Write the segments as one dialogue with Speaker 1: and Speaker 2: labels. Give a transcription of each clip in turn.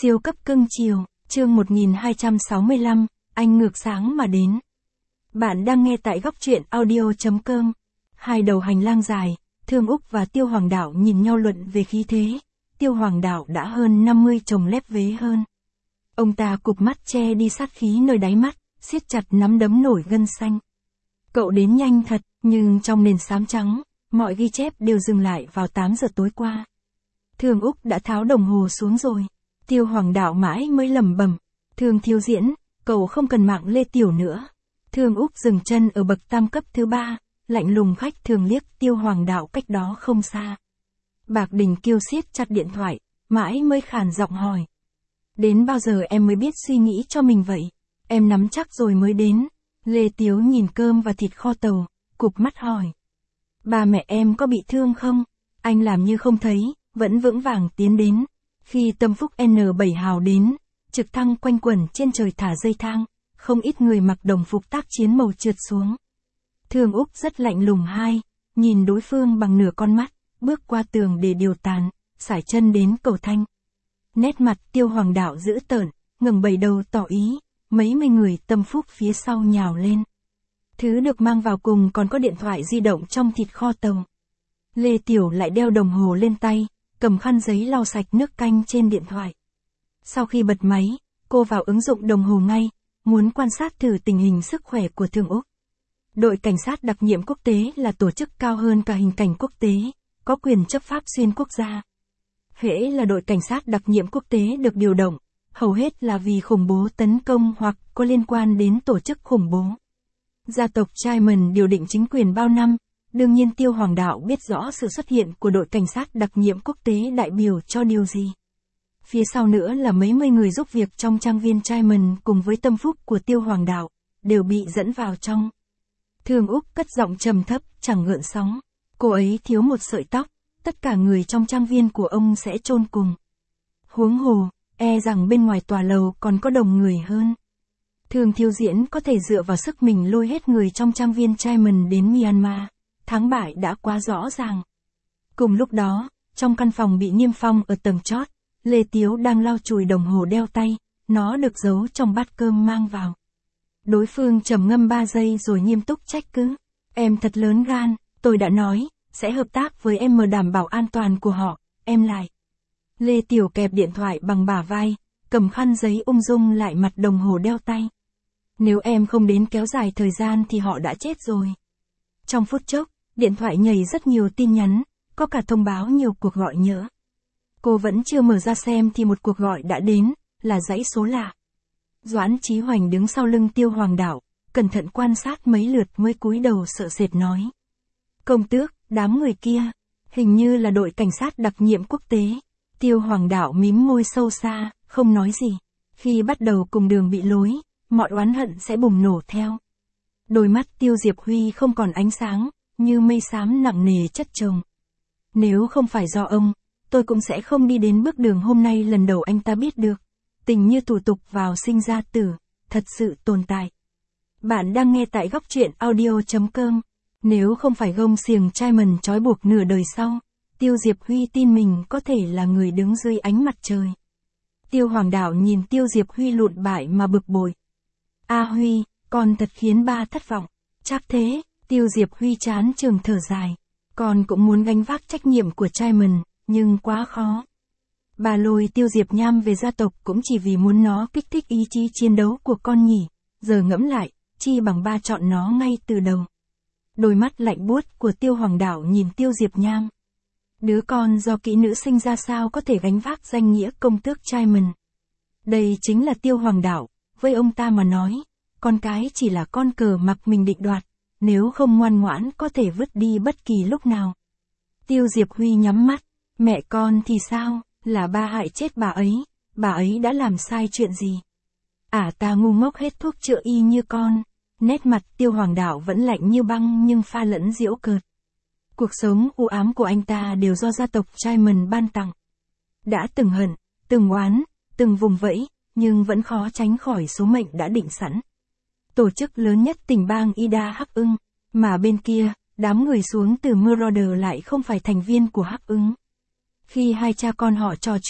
Speaker 1: Siêu cấp cưng chiều, chương 1265, anh ngược sáng mà đến. Bạn đang nghe tại góc truyện audio.com. Hai đầu hành lang dài, Thương Úc và Tiêu Hoàng Đạo nhìn nhau luận về khí thế. Tiêu Hoàng Đạo đã hơn 50 chồng lép vế hơn. Ông ta cụp mắt che đi sát khí nơi đáy mắt, siết chặt nắm đấm nổi gân xanh. Cậu đến nhanh thật, nhưng trong nền xám trắng, mọi ghi chép đều dừng lại vào 8 giờ tối qua. Thương Úc đã tháo đồng hồ xuống rồi. Tiêu Hoàng Đạo mãi mới lẩm bẩm, Thương thiếu diễn, cậu không cần mạng Lê Tiểu nữa. Thương Úc dừng chân ở bậc tam cấp thứ 3, lạnh lùng khách thường liếc Tiêu Hoàng Đạo cách đó không xa. Bạc Đình Kiêu siết chặt điện thoại, mãi mới khàn giọng hỏi. Đến bao giờ em mới biết suy nghĩ cho mình vậy? Em nắm chắc rồi mới đến. Lê Tiếu nhìn cơm và thịt kho tàu, cụp mắt hỏi. Ba mẹ em có bị thương không? Anh làm như không thấy, vẫn vững vàng tiến đến. Khi Tâm Phúc N7 hào đến, trực thăng quanh quẩn trên trời thả dây thang, không ít người mặc đồng phục tác chiến màu trượt xuống. Thương Úc rất lạnh lùng nhìn đối phương bằng nửa con mắt, bước qua tường để điều tàn, sải chân đến cầu thang. Nét mặt Tiêu Hoàng Đạo dữ tợn, ngẩng bẩy đầu tỏ ý, mấy mươi người Tâm Phúc phía sau nhào lên. Thứ được mang vào cùng còn có điện thoại di động trong thịt kho tàu. Lê Tiểu lại đeo đồng hồ lên tay, cầm khăn giấy lau sạch nước canh trên điện thoại. Sau khi bật máy, cô vào ứng dụng đồng hồ ngay, muốn quan sát thử tình hình sức khỏe của Thương Úc. Đội cảnh sát đặc nhiệm quốc tế là tổ chức cao hơn cả hình cảnh quốc tế, có quyền chấp pháp xuyên quốc gia. Hễ là đội cảnh sát đặc nhiệm quốc tế được điều động, hầu hết là vì khủng bố tấn công hoặc có liên quan đến tổ chức khủng bố. Gia tộc Chaiman điều định chính quyền bao năm, đương nhiên Tiêu Hoàng Đạo biết rõ sự xuất hiện của đội cảnh sát đặc nhiệm quốc tế đại biểu cho điều gì. Phía sau nữa là mấy mươi người giúp việc trong trang viên Chaiman cùng với Tâm Phúc của Tiêu Hoàng Đạo, đều bị dẫn vào trong. Thương Úc cất giọng trầm thấp, chẳng gợn sóng. Cô ấy thiếu một sợi tóc, tất cả người trong trang viên của ông sẽ chôn cùng. Huống hồ, e rằng bên ngoài tòa lầu còn có đồng người hơn. Thương thiếu diễn có thể dựa vào sức mình lôi hết người trong trang viên Chaiman đến Myanmar. Thắng bại đã quá rõ ràng. Cùng lúc đó, trong căn phòng bị niêm phong ở tầng chót, Lê Tiếu đang lau chùi đồng hồ đeo tay, nó được giấu trong bát cơm mang vào. Đối phương trầm ngâm 3 giây rồi nghiêm túc trách cứ. Em thật lớn gan, tôi đã nói, sẽ hợp tác với em đảm bảo an toàn của họ, em lại. Lê Tiểu kẹp điện thoại bằng bả vai, cầm khăn giấy ung dung lại mặt đồng hồ đeo tay. Nếu em không đến kéo dài thời gian thì họ đã chết rồi. Trong phút chốc, điện thoại nhảy rất nhiều tin nhắn, có cả thông báo nhiều cuộc gọi nhỡ. Cô vẫn chưa mở ra xem thì một cuộc gọi đã đến, là dãy số lạ. Doãn Chí Hoành đứng sau lưng Tiêu Hoàng Đạo, cẩn thận quan sát mấy lượt mới cúi đầu sợ sệt nói. Công tước, đám người kia, hình như là đội cảnh sát đặc nhiệm quốc tế. Tiêu Hoàng Đạo mím môi sâu xa, không nói gì. Khi bắt đầu cùng đường bị lối, mọi oán hận sẽ bùng nổ theo. Đôi mắt Tiêu Diệp Huy không còn ánh sáng, như mây xám nặng nề chất chồng. Nếu không phải do ông, tôi cũng sẽ không đi đến bước đường hôm nay lần đầu anh ta biết được. Tình như thủ tục vào sinh ra tử, thật sự tồn tại. Bạn đang nghe tại góc truyện audio.com. Nếu không phải gông xiềng Chaiman trói buộc nửa đời sau, Tiêu Diệp Huy tin mình có thể là người đứng dưới ánh mặt trời. Tiêu Hoàng Đạo nhìn Tiêu Diệp Huy lụn bại mà bực bội. A Huy, con thật khiến ba thất vọng. Chắc thế, Tiêu Diệp Huy chán trường thở dài. Con cũng muốn gánh vác trách nhiệm của Chaiman, nhưng quá khó. Bà lôi Tiêu Diệp Nham về gia tộc cũng chỉ vì muốn nó kích thích ý chí chiến đấu của con nhỉ. Giờ ngẫm lại, chi bằng ba chọn nó ngay từ đầu. Đôi mắt lạnh buốt của Tiêu Hoàng Đạo nhìn Tiêu Diệp Nham. Đứa con do kỹ nữ sinh ra sao có thể gánh vác danh nghĩa công tước Chaiman. Đây chính là Tiêu Hoàng Đạo, với ông ta mà nói, con cái chỉ là con cờ mặc mình định đoạt, nếu không ngoan ngoãn có thể vứt đi bất kỳ lúc nào. Tiêu Diệp Huy nhắm mắt, mẹ con thì sao, là ba hại chết bà ấy đã làm sai chuyện gì? Ta ngu ngốc hết thuốc chữa y như con. Nét mặt Tiêu Hoàng Đạo vẫn lạnh như băng nhưng pha lẫn giễu cợt. Cuộc sống u ám của anh ta đều do gia tộc Chaiman ban tặng. Đã từng hận, từng oán, từng vùng vẫy, nhưng vẫn khó tránh khỏi số mệnh đã định sẵn. Tổ chức lớn nhất tỉnh bang Ida Hắc Ưng, mà bên kia, đám người xuống từ Marauder lại không phải thành viên của Hắc Ưng. Khi hai cha con họ trò chuyện,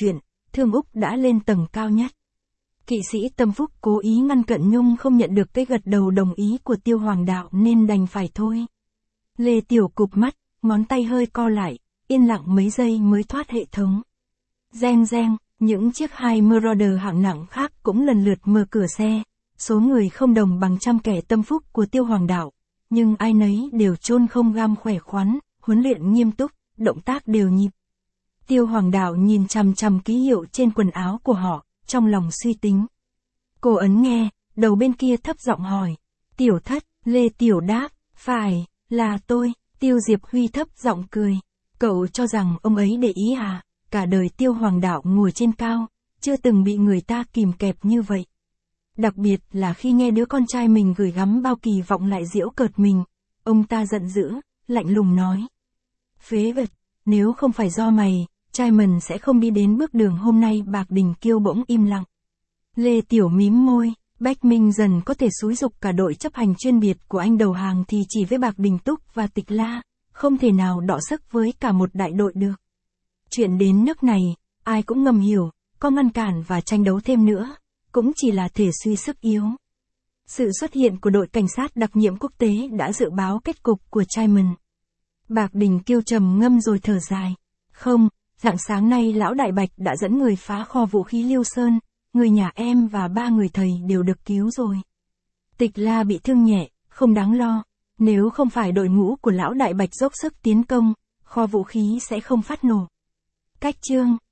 Speaker 1: Thương Úc đã lên tầng cao nhất. Kỵ sĩ Tâm Phúc cố ý ngăn cận nhưng không nhận được cái gật đầu đồng ý của Tiêu Hoàng đạo nên đành phải thôi. Lê Tiểu cụp mắt, ngón tay hơi co lại, yên lặng mấy giây mới thoát hệ thống. Reng reng, những chiếc hai Marauder hạng nặng khác cũng lần lượt mở cửa xe. Số người không đồng bằng trăm kẻ tâm phúc của Tiêu Hoàng đạo, nhưng ai nấy đều chôn không gam khỏe khoắn, huấn luyện nghiêm túc, động tác đều nhịp. Tiêu Hoàng đạo nhìn chằm chằm ký hiệu trên quần áo của họ, trong lòng suy tính. Cô ấn nghe, đầu bên kia thấp giọng hỏi. Tiểu Thất, Lê Tiểu đáp, phải, là tôi. Tiêu Diệp Huy thấp giọng cười. Cậu cho rằng ông ấy để ý à? Cả đời Tiêu Hoàng đạo ngồi trên cao, chưa từng bị người ta kìm kẹp như vậy. Đặc biệt là khi nghe đứa con trai mình gửi gắm bao kỳ vọng lại giễu cợt mình, ông ta giận dữ, lạnh lùng nói. Phế vật, nếu không phải do mày, Simon sẽ không đi đến bước đường hôm nay. Bạc Đình Kiêu bỗng im lặng. Lê Tiểu mím môi, Bách Minh dần có thể xúi giục cả đội chấp hành chuyên biệt của anh đầu hàng thì chỉ với Bạc Đình Túc và Tịch La, không thể nào đọ sức với cả một đại đội được. Chuyện đến nước này, ai cũng ngầm hiểu, có ngăn cản và tranh đấu thêm nữa, cũng chỉ là thể suy sức yếu. Sự xuất hiện của đội cảnh sát đặc nhiệm quốc tế đã dự báo kết cục của Simon. Bạc Đình Kiêu trầm ngâm rồi thở dài. Không, rạng sáng nay lão Đại Bạch đã dẫn người phá kho vũ khí Liêu Sơn, người nhà em và 3 người thầy đều được cứu rồi. Tịch La bị thương nhẹ, không đáng lo, nếu không phải đội ngũ của lão Đại Bạch dốc sức tiến công, kho vũ khí sẽ không phát nổ. Cách chương